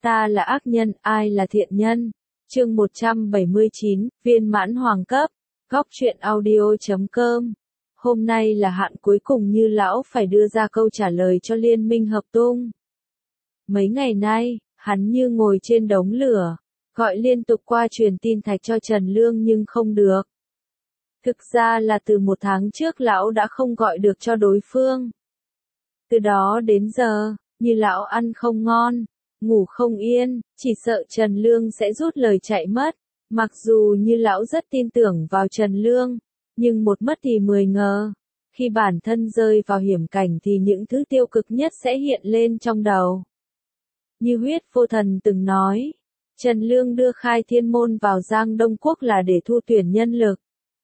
Ta là ác nhân, ai là thiện nhân? Chương 179, viên mãn hoàng cấp. Góc truyện audio.com. Hôm nay là hạn cuối cùng Như Lão phải đưa ra câu trả lời cho Liên minh hợp tung. Mấy ngày nay, hắn như ngồi trên đống lửa, gọi liên tục qua truyền tin thạch cho Trần Lương nhưng không được. Thực ra là từ 1 tháng trước lão đã không gọi được cho đối phương. Từ đó đến giờ, Như Lão ăn không ngon, ngủ không yên, chỉ sợ Trần Lương sẽ rút lời chạy mất. Mặc dù Như Lão rất tin tưởng vào Trần Lương, nhưng một mất thì 10 ngờ. Khi bản thân rơi vào hiểm cảnh thì những thứ tiêu cực nhất sẽ hiện lên trong đầu. Như Huyết Vô Thần từng nói, Trần Lương đưa Khai Thiên Môn vào Giang Đông Quốc là để thu tuyển nhân lực.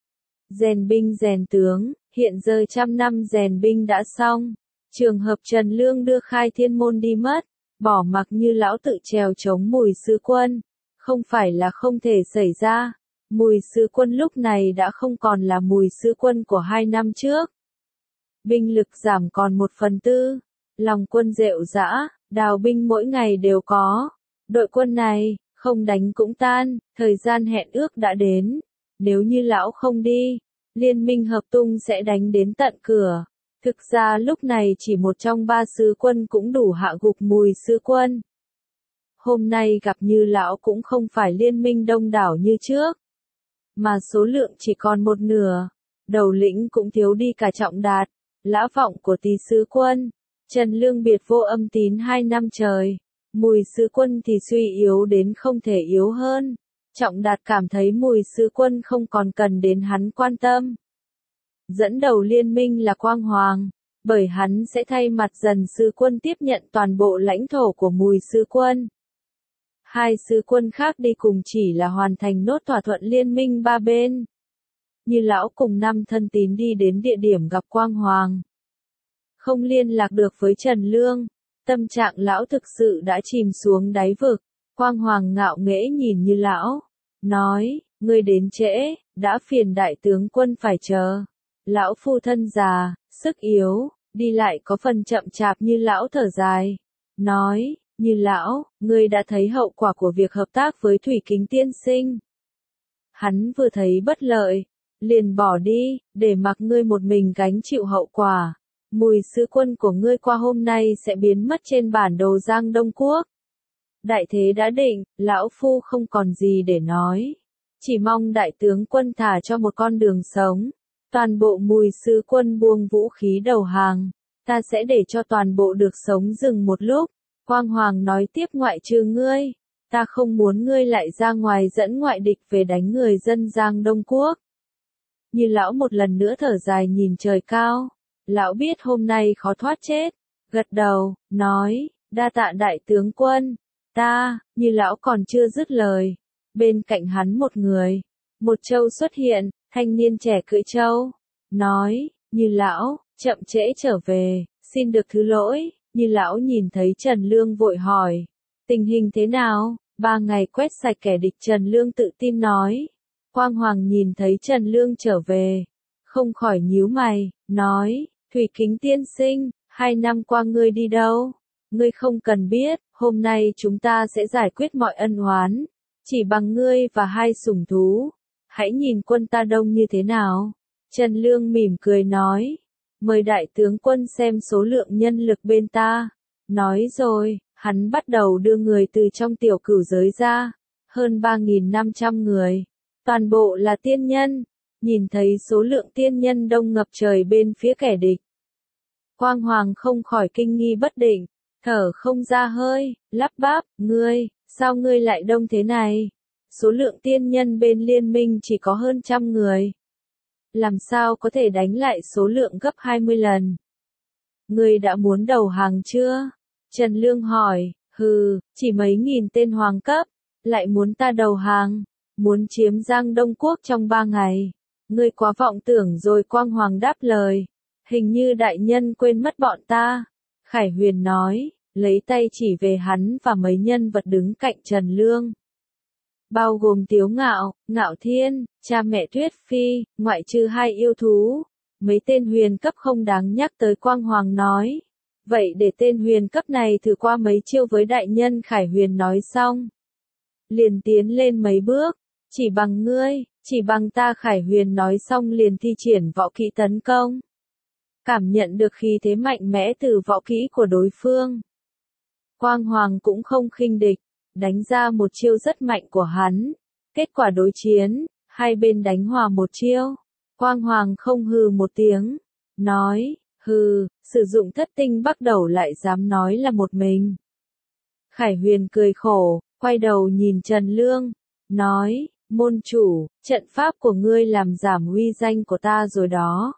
Rèn binh rèn tướng, hiện giờ 100 năm rèn binh đã xong. Trường hợp Trần Lương đưa Khai Thiên Môn đi mất, bỏ mặc Như Lão tự trèo chống Mùi Sứ Quân, không phải là không thể xảy ra. Mùi Sứ Quân lúc này đã không còn là Mùi Sứ Quân của 2 năm trước. Binh lực giảm còn 1/4, lòng quân rệu rã, đào binh mỗi ngày đều có. Đội quân này, không đánh cũng tan, thời gian hẹn ước đã đến. Nếu Như Lão không đi, Liên minh hợp tung sẽ đánh đến tận cửa. Thực ra lúc này chỉ một trong 3 sứ quân cũng đủ hạ gục Mùi Sứ Quân. Hôm nay gặp Như Lão cũng không phải liên minh đông đảo như trước, mà số lượng chỉ còn 1/2, đầu lĩnh cũng thiếu đi cả Trọng Đạt, Lã Vọng của Tỳ Sứ Quân. Trần Lương biệt vô âm tín 2 năm trời, Mùi Sứ Quân thì suy yếu đến không thể yếu hơn. Trọng Đạt cảm thấy Mùi Sứ Quân không còn cần đến hắn quan tâm. Dẫn đầu liên minh là Quang Hoàng, bởi hắn sẽ thay mặt Dần Sứ Quân tiếp nhận toàn bộ lãnh thổ của Mùi Sứ Quân. 2 sứ quân khác đi cùng chỉ là hoàn thành nốt thỏa thuận liên minh 3 bên. Như Lão cùng 5 thân tín đi đến địa điểm gặp Quang Hoàng. Không liên lạc được với Trần Lương, tâm trạng Lão thực sự đã chìm xuống đáy vực. Quang Hoàng ngạo nghễ nhìn Như Lão, nói, ngươi đến trễ, đã phiền đại tướng quân phải chờ. Lão phu thân già, sức yếu, đi lại có phần chậm chạp. Như Lão thở dài, nói, Như Lão, ngươi đã thấy hậu quả của việc hợp tác với Thủy Kính tiên sinh. Hắn vừa thấy bất lợi, liền bỏ đi, để mặc ngươi một mình gánh chịu hậu quả. Mùi Sứ Quân của ngươi qua hôm nay sẽ biến mất trên bản đồ Giang Đông Quốc. Đại thế đã định, lão phu không còn gì để nói. Chỉ mong đại tướng quân thả cho một con đường sống. Toàn bộ Mùi Sứ Quân buông vũ khí đầu hàng. Ta sẽ để cho toàn bộ được sống dừng một lúc. Quang Hoàng nói tiếp, ngoại trừ ngươi, ta không muốn ngươi lại ra ngoài dẫn ngoại địch về đánh người dân Giang Đông Quốc. Như Lão một lần nữa thở dài nhìn trời cao. Lão biết hôm nay khó thoát chết. Gật đầu, nói, đa tạ đại tướng quân. Như Lão còn chưa dứt lời. Bên cạnh hắn một người, một trâu xuất hiện, thanh niên trẻ cưỡi trâu. Nói, Như Lão, chậm trễ trở về, xin được thứ lỗi. Như Lão nhìn thấy Trần Lương vội hỏi, tình hình thế nào? 3 ngày quét sạch kẻ địch, Trần Lương tự tin nói. Quang Hoàng nhìn thấy Trần Lương trở về, không khỏi nhíu mày, nói, Thủy Kính tiên sinh, 2 năm qua ngươi đi đâu? Ngươi không cần biết, hôm nay chúng ta sẽ giải quyết mọi ân oán, chỉ bằng ngươi và 2 sủng thú. Hãy nhìn quân ta đông như thế nào. Trần Lương mỉm cười nói, mời đại tướng quân xem số lượng nhân lực bên ta. Nói rồi, hắn bắt đầu đưa người từ trong tiểu cửu giới ra, hơn 3.500 người. Toàn bộ là tiên nhân. Nhìn thấy số lượng tiên nhân đông ngập trời bên phía kẻ địch, Quang Hoàng không khỏi kinh nghi bất định, thở không ra hơi, lắp bắp, ngươi, sao ngươi lại đông thế này? Số lượng tiên nhân bên liên minh chỉ có hơn 100 người. Làm sao có thể đánh lại số lượng gấp 20 lần? Ngươi đã muốn đầu hàng chưa? Trần Lương hỏi, chỉ mấy nghìn tên hoàng cấp, lại muốn ta đầu hàng, muốn chiếm Giang Đông Quốc trong 3 ngày. Ngươi quá vọng tưởng rồi. Quang Hoàng đáp lời, hình như đại nhân quên mất bọn ta. Khải Huyền nói, lấy tay chỉ về hắn và mấy nhân vật đứng cạnh Trần Lương. Bao gồm Tiếu Ngạo, Ngạo Thiên, cha mẹ Tuyết Phi, ngoại trừ 2 yêu thú. Mấy tên huyền cấp không đáng nhắc tới. Quang Hoàng nói, Vậy để tên huyền cấp này thử qua mấy chiêu với đại nhân. Khải Huyền nói xong, liền tiến lên mấy bước, chỉ bằng ngươi, chỉ bằng ta. Khải Huyền nói xong liền thi triển võ kỹ tấn công. Cảm nhận được khí thế mạnh mẽ từ võ kỹ của đối phương, Quang Hoàng cũng không khinh địch, đánh ra một chiêu rất mạnh của hắn. Kết quả đối chiến, hai bên đánh hòa một chiêu. Quang Hoàng không hừ một tiếng, nói, hừ, sử dụng thất tinh bắt đầu lại dám nói là một mình. Khải Huyền cười khổ, quay đầu nhìn Trần Lương, nói, môn chủ, trận pháp của ngươi làm giảm uy danh của ta rồi đó.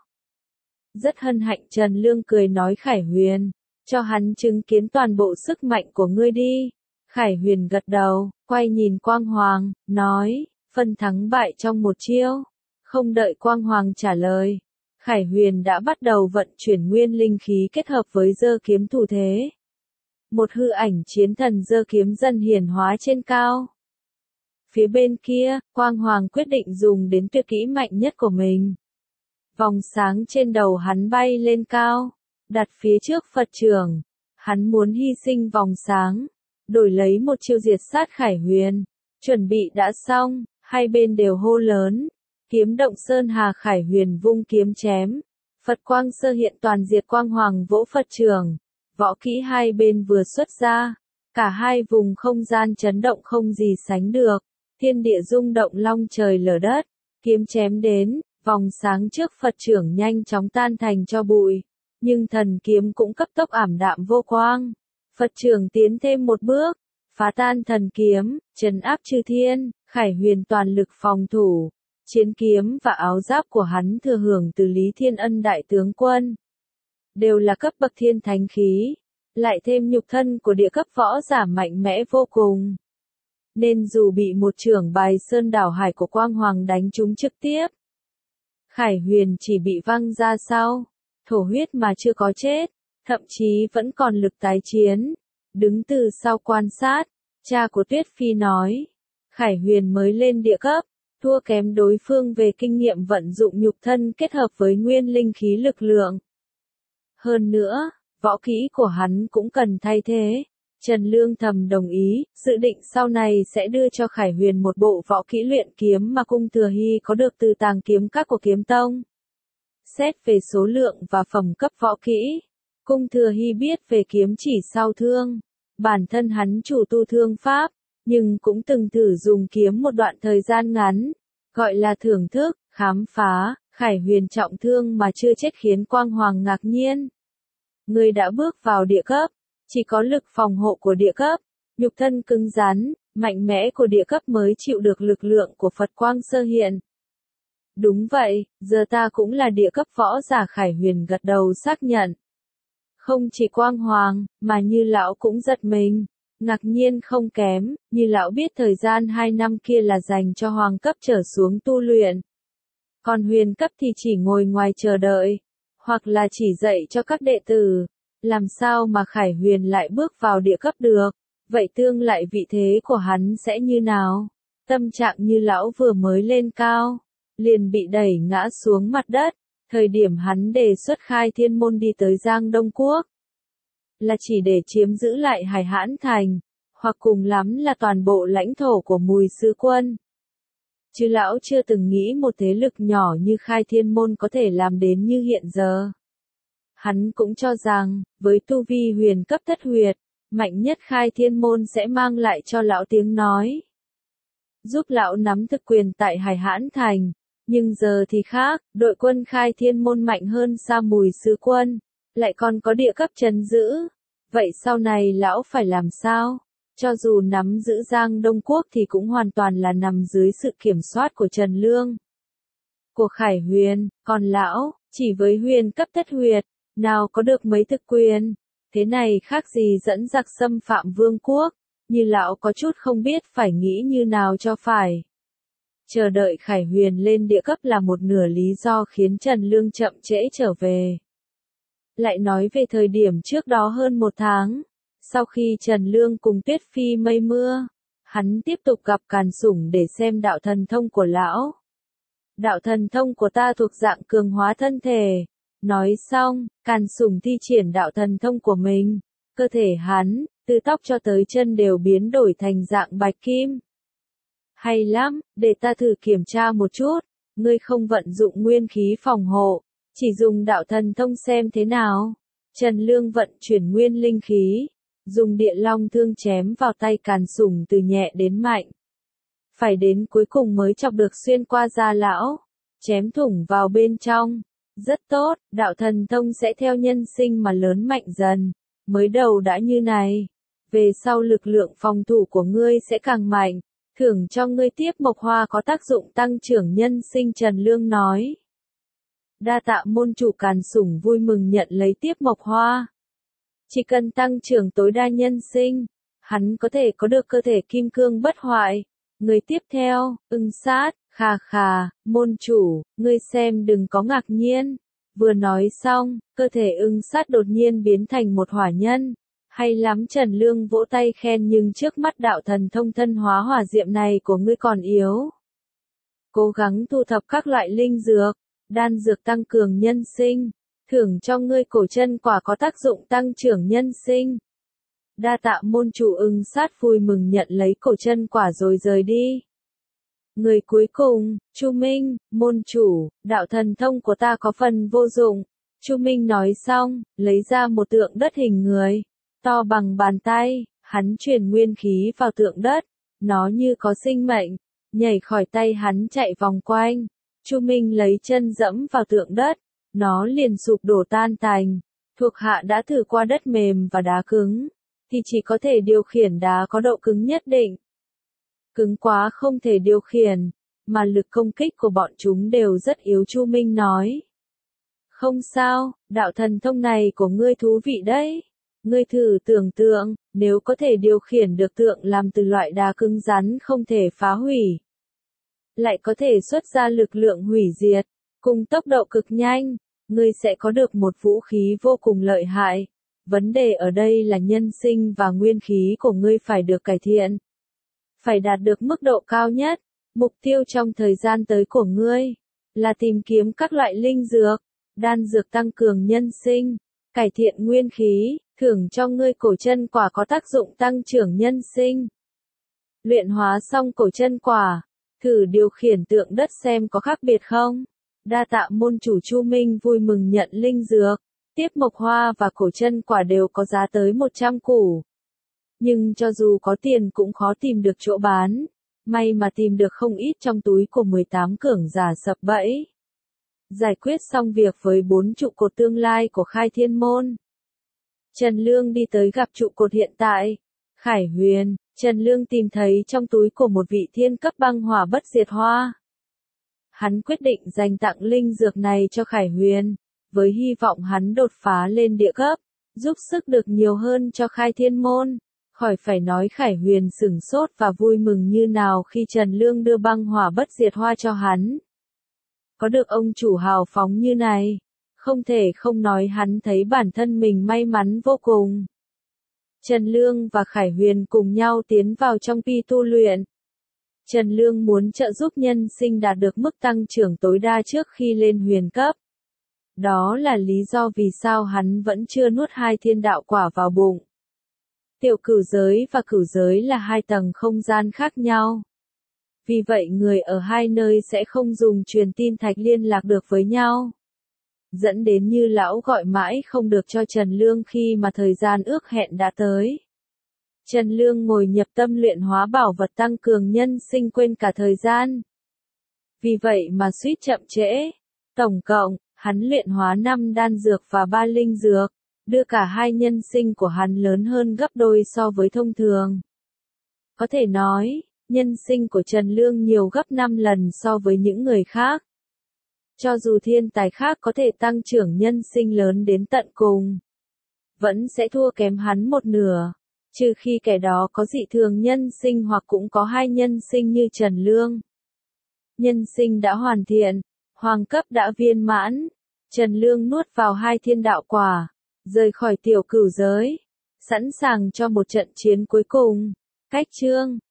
Rất hân hạnh. Trần Lương cười nói Khải Huyền, cho hắn chứng kiến toàn bộ sức mạnh của ngươi đi. Khải Huyền gật đầu, quay nhìn Quang Hoàng, nói, phân thắng bại trong một chiêu. Không đợi Quang Hoàng trả lời, Khải Huyền đã bắt đầu vận chuyển nguyên linh khí kết hợp với giơ kiếm thủ thế. Một hư ảnh chiến thần giơ kiếm dần hiển hóa trên cao. Phía bên kia, Quang Hoàng quyết định dùng đến tuyệt kỹ mạnh nhất của mình. Vòng sáng trên đầu hắn bay lên cao, đặt phía trước Phật trưởng. Hắn muốn hy sinh vòng sáng, đổi lấy một chiêu diệt sát Khải Huyền. Chuẩn bị đã xong, hai bên đều hô lớn. Kiếm động sơn hà. Khải Huyền vung kiếm chém. Phật quang sơ hiện toàn diệt. Quang Hoàng vỗ Phật trưởng. Võ kỹ hai bên vừa xuất ra, cả hai vùng không gian chấn động không gì sánh được. Thiên địa rung động, long trời lở đất. Kiếm chém đến, vòng sáng trước Phật trưởng nhanh chóng tan thành tro bụi. Nhưng thần kiếm cũng cấp tốc ảm đạm vô quang. Phật trưởng tiến thêm một bước, phá tan thần kiếm, trấn áp chư thiên. Khải Huyền toàn lực phòng thủ. Chiến kiếm và áo giáp của hắn thừa hưởng từ Lý Thiên Ân đại tướng quân. Đều là cấp bậc thiên thánh khí. Lại thêm nhục thân của địa cấp võ giả mạnh mẽ vô cùng. Nên dù bị một chưởng bài sơn đảo hải của Quang Hoàng đánh trúng trực tiếp, Khải Huyền chỉ bị văng ra sau, thổ huyết mà chưa có chết, thậm chí vẫn còn lực tái chiến. Đứng từ sau quan sát, cha của Tuyết Phi nói, Khải Huyền mới lên địa cấp, thua kém đối phương về kinh nghiệm vận dụng nhục thân kết hợp với nguyên linh khí lực lượng. Hơn nữa, võ kỹ của hắn cũng cần thay thế. Trần Lương thầm đồng ý, dự định sau này sẽ đưa cho Khải Huyền một bộ võ kỹ luyện kiếm mà Cung Thừa Hy có được từ tàng kiếm các của kiếm tông. Xét về số lượng và phẩm cấp võ kỹ, Cung Thừa Hy biết về kiếm chỉ sau thương. Bản thân hắn chủ tu thương pháp, nhưng cũng từng thử dùng kiếm một đoạn thời gian ngắn, gọi là thưởng thức, khám phá. Khải Huyền trọng thương mà chưa chết khiến Quang Hoàng ngạc nhiên. Người đã bước vào địa cấp, chỉ có lực phòng hộ của địa cấp, nhục thân cứng rắn, mạnh mẽ của địa cấp mới chịu được lực lượng của Phật quang sơ hiện. Đúng vậy, giờ ta cũng là địa cấp võ giả. Khải Huyền gật đầu xác nhận. Không chỉ Quang Hoàng, mà Như Lão cũng giật mình, ngạc nhiên không kém. Như Lão biết thời gian 2 năm kia là dành cho hoàng cấp trở xuống tu luyện. Còn huyền cấp thì chỉ ngồi ngoài chờ đợi, hoặc là chỉ dạy cho các đệ tử. Làm sao mà Khải Huyền lại bước vào địa cấp được? Vậy tương lại vị thế của hắn sẽ như nào? Tâm trạng Như Lão vừa mới lên cao, liền bị đẩy ngã xuống mặt đất. Thời điểm hắn đề xuất khai thiên môn đi tới Giang Đông Quốc, là chỉ để chiếm giữ lại Hải Hãn Thành, hoặc cùng lắm là toàn bộ lãnh thổ của Mùi Sư Quân. Chứ lão chưa từng nghĩ một thế lực nhỏ như khai thiên môn có thể làm đến như hiện giờ. Hắn cũng cho rằng, với tu vi huyền cấp thất huyệt, mạnh nhất khai thiên môn sẽ mang lại cho lão tiếng nói. Giúp lão nắm thực quyền tại Hải Hãn Thành. Nhưng giờ thì khác, đội quân khai thiên môn mạnh hơn xa Mùi Sư Quân, lại còn có địa cấp trấn giữ. Vậy sau này lão phải làm sao? Cho dù nắm giữ Giang Đông Quốc thì cũng hoàn toàn là nằm dưới sự kiểm soát của Trần Lương, của Khải Huyền. Còn lão, chỉ với huyền cấp thất huyệt, nào có được mấy thực quyền. Thế này khác gì dẫn giặc xâm phạm vương quốc. Như lão có chút không biết phải nghĩ như nào cho phải. Chờ đợi Khải Huyền lên địa cấp là một nửa lý do khiến Trần Lương chậm trễ trở về. Lại nói về thời điểm trước đó hơn 1 tháng, sau khi Trần Lương cùng Tuyết Phi mây mưa, hắn tiếp tục gặp Càn Sủng để xem đạo thần thông của lão. Đạo thần thông của ta thuộc dạng cường hóa thân thể, Nói xong, Càn Sủng thi triển đạo thần thông của mình. Cơ thể hắn, từ tóc cho tới chân đều biến đổi thành dạng bạch kim. Hay lắm, để ta thử kiểm tra một chút. Ngươi không vận dụng nguyên khí phòng hộ, chỉ dùng đạo thần thông xem thế nào. Trần Lương vận chuyển nguyên linh khí, dùng địa long thương chém vào tay Càn Sủng từ nhẹ đến mạnh. Phải đến cuối cùng mới chọc được xuyên qua da lão, chém thủng vào bên trong. Rất tốt, đạo thần thông sẽ theo nhân sinh mà lớn mạnh dần. Mới đầu đã như này, về sau lực lượng phòng thủ của ngươi sẽ càng mạnh. Thưởng cho ngươi tiếp mộc hoa có tác dụng tăng trưởng nhân sinh, Trần Lương nói. Đa tạ môn chủ. Càn Sủng vui mừng nhận lấy tiếp mộc hoa. Chỉ cần tăng trưởng tối đa nhân sinh, hắn có thể có được cơ thể kim cương bất hoại. Người tiếp theo, Ưng Sát, khà khà, môn chủ, ngươi xem đừng có ngạc nhiên. Vừa nói xong, cơ thể Ưng Sát đột nhiên biến thành một hỏa nhân. Hay lắm, Trần Lương vỗ tay khen, nhưng trước mắt đạo thần thông thân hóa hỏa diệm này của ngươi còn yếu. Cố gắng thu thập các loại linh dược, đan dược tăng cường nhân sinh, thưởng cho ngươi cổ chân quả có tác dụng tăng trưởng nhân sinh. Đa tạ môn chủ. Ưng Sát vui mừng nhận lấy cổ chân quả rồi rời đi. Người cuối cùng, Chu Minh, môn chủ, đạo thần thông của ta có phần vô dụng. Chu Minh nói xong, lấy ra một tượng đất hình người, to bằng bàn tay, hắn truyền nguyên khí vào tượng đất, nó như có sinh mệnh, nhảy khỏi tay hắn chạy vòng quanh. Chu Minh lấy chân dẫm vào tượng đất, nó liền sụp đổ tan tành. Thuộc hạ đã thử qua đất mềm và đá cứng, thì chỉ có thể điều khiển đá có độ cứng nhất định. Cứng quá không thể điều khiển, mà lực công kích của bọn chúng đều rất yếu. Chu Minh nói. Không sao, đạo thần thông này của ngươi thú vị đấy. Ngươi thử tưởng tượng, nếu có thể điều khiển được tượng làm từ loại đá cứng rắn không thể phá hủy, lại có thể xuất ra lực lượng hủy diệt, cùng tốc độ cực nhanh, ngươi sẽ có được một vũ khí vô cùng lợi hại. Vấn đề ở đây là nhân sinh và nguyên khí của ngươi phải được cải thiện. Phải đạt được mức độ cao nhất. Mục tiêu trong thời gian tới của ngươi là tìm kiếm các loại linh dược, đan dược tăng cường nhân sinh, cải thiện nguyên khí, thưởng cho ngươi cổ chân quả có tác dụng tăng trưởng nhân sinh. Luyện hóa xong cổ chân quả, thử điều khiển tượng đất xem có khác biệt không. Đa tạ môn chủ. Chu Minh vui mừng nhận linh dược, tiếp mộc hoa và cổ chân quả đều có giá tới 100 củ. Nhưng cho dù có tiền cũng khó tìm được chỗ bán. May mà tìm được không ít trong túi của 18 cường giả sập bẫy. Giải quyết xong việc với 4 trụ cột tương lai của Khai Thiên Môn, Trần Lương đi tới gặp trụ cột hiện tại, Khải Huyền. Trần Lương tìm thấy trong túi của một vị thiên cấp băng hỏa bất diệt hoa. Hắn quyết định dành tặng linh dược này cho Khải Huyền, với hy vọng hắn đột phá lên địa cấp, giúp sức được nhiều hơn cho Khai Thiên Môn. Khỏi phải nói Khải Huyền sửng sốt và vui mừng như nào khi Trần Lương đưa băng hỏa bất diệt hoa cho hắn. Có được ông chủ hào phóng như này, không thể không nói hắn thấy bản thân mình may mắn vô cùng. Trần Lương và Khải Huyền cùng nhau tiến vào trong pi tu luyện. Trần Lương muốn trợ giúp nhân sinh đạt được mức tăng trưởng tối đa trước khi lên huyền cấp. Đó là lý do vì sao hắn vẫn chưa nuốt 2 thiên đạo quả vào bụng. Tiểu cửu giới và cửu giới là 2 tầng không gian khác nhau. Vì vậy người ở hai nơi sẽ không dùng truyền tin thạch liên lạc được với nhau. Dẫn đến Như Lão gọi mãi không được cho Trần Lương khi mà thời gian ước hẹn đã tới. Trần Lương ngồi nhập tâm luyện hóa bảo vật tăng cường nhân sinh quên cả thời gian. Vì vậy mà suýt chậm trễ. Tổng cộng, hắn luyện hóa 5 đan dược và 3 linh dược, đưa cả 2 nhân sinh của hắn lớn hơn gấp đôi so với thông thường. Có thể nói, nhân sinh của Trần Lương nhiều gấp 5 lần so với những người khác. Cho dù thiên tài khác có thể tăng trưởng nhân sinh lớn đến tận cùng, vẫn sẽ thua kém hắn một nửa, trừ khi kẻ đó có dị thường nhân sinh hoặc cũng có 2 nhân sinh như Trần Lương. Nhân sinh đã hoàn thiện, hoàng cấp đã viên mãn, Trần Lương nuốt vào 2 thiên đạo quả, rời khỏi tiểu cửu giới, sẵn sàng cho một trận chiến cuối cùng. Cách chương